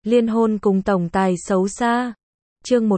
Liên hôn cùng tổng tài xấu xa. Chương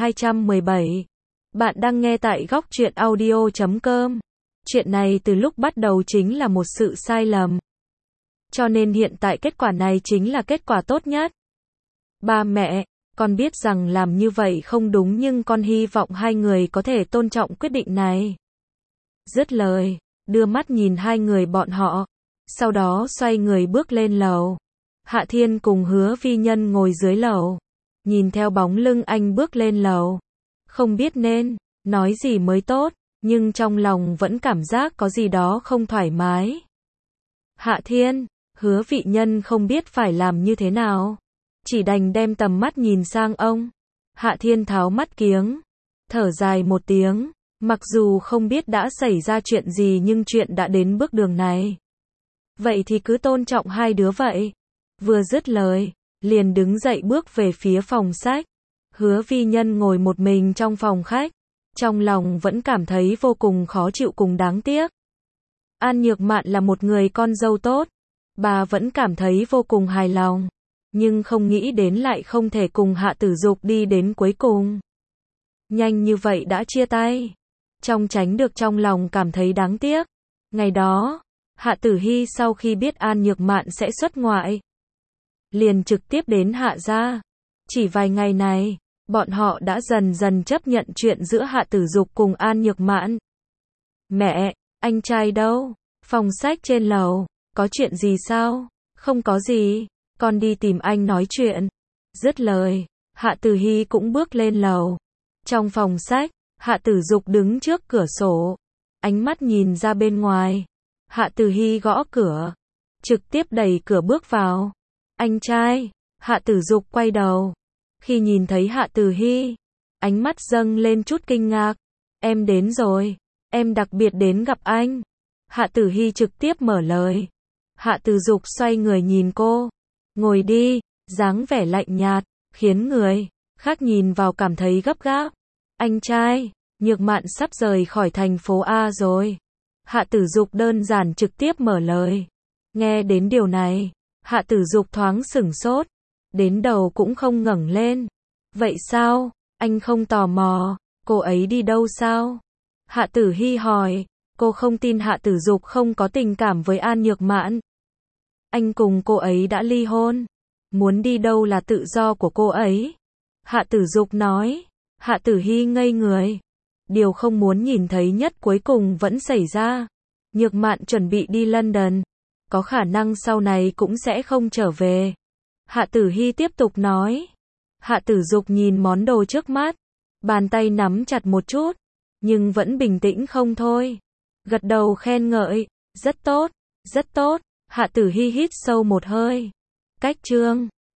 1217. Bạn đang nghe tại góc truyện audio.com. Chuyện này từ lúc bắt đầu chính là một sự sai lầm. Cho nên hiện tại kết quả này chính là kết quả tốt nhất. Ba mẹ, con biết rằng làm như vậy không đúng nhưng con hy vọng hai người có thể tôn trọng quyết định này. Dứt lời, đưa mắt nhìn hai người bọn họ, sau đó xoay người bước lên lầu. Hạ Thiên cùng Hứa Vi Nhân ngồi dưới lầu, nhìn theo bóng lưng anh bước lên lầu. Không biết nên nói gì mới tốt, nhưng trong lòng vẫn cảm giác có gì đó không thoải mái. Hạ Thiên, Hứa Vi Nhân không biết phải làm như thế nào, chỉ đành đem tầm mắt nhìn sang ông. Hạ Thiên tháo mắt kiếng, thở dài một tiếng, mặc dù không biết đã xảy ra chuyện gì nhưng chuyện đã đến bước đường này. Vậy thì cứ tôn trọng hai đứa vậy. Vừa dứt lời, liền đứng dậy bước về phía phòng sách. Hứa Vi Nhân ngồi một mình trong phòng khách, trong lòng vẫn cảm thấy vô cùng khó chịu cùng đáng tiếc. An Nhược Mạn là một người con dâu tốt, bà vẫn cảm thấy vô cùng hài lòng, nhưng không nghĩ đến lại không thể cùng Hạ Tử Dục đi đến cuối cùng. Nhanh như vậy đã chia tay, trong tránh được trong lòng cảm thấy đáng tiếc. Ngày đó, Hạ Tử Hy sau khi biết An Nhược Mạn sẽ xuất ngoại, liền trực tiếp đến Hạ gia. Chỉ vài ngày này, bọn họ đã dần dần chấp nhận chuyện giữa Hạ Tử Dục cùng An Nhược Mạn. Mẹ, anh trai đâu? Phòng sách trên lầu, có chuyện gì sao? Không có gì, con đi tìm anh nói chuyện. Dứt lời, Hạ Tử Hy cũng bước lên lầu. Trong phòng sách, Hạ Tử Dục đứng trước cửa sổ, ánh mắt nhìn ra bên ngoài. Hạ Tử Hy gõ cửa, trực tiếp đẩy cửa bước vào. Anh trai. Hạ Tử Dục quay đầu. Khi nhìn thấy Hạ Tử Hy, ánh mắt dâng lên chút kinh ngạc. Em đến rồi, em đặc biệt đến gặp anh. Hạ Tử Hy trực tiếp mở lời. Hạ Tử Dục xoay người nhìn cô. Ngồi đi, dáng vẻ lạnh nhạt, khiến người khác nhìn vào cảm thấy gấp gáp. Anh trai, Nhược Mạn sắp rời khỏi thành phố A rồi. Hạ Tử Dục đơn giản trực tiếp mở lời. Nghe đến điều này, Hạ Tử Dục thoáng sửng sốt, đến đầu cũng không ngẩng lên. Vậy sao, anh không tò mò, cô ấy đi đâu sao? Hạ Tử Hy hỏi, cô không tin Hạ Tử Dục không có tình cảm với An Nhược Mạn. Anh cùng cô ấy đã ly hôn, muốn đi đâu là tự do của cô ấy. Hạ Tử Dục nói. Hạ Tử Hy ngây người. Điều không muốn nhìn thấy nhất cuối cùng vẫn xảy ra. Nhược Mạn chuẩn bị đi London, có khả năng sau này cũng sẽ không trở về. Hạ Tử Hy tiếp tục nói. Hạ Tử Dục nhìn món đồ trước mắt, bàn tay nắm chặt một chút, nhưng vẫn bình tĩnh không thôi. Gật đầu khen ngợi, rất tốt, rất tốt. Hạ Tử Hy hít sâu một hơi. Cách chương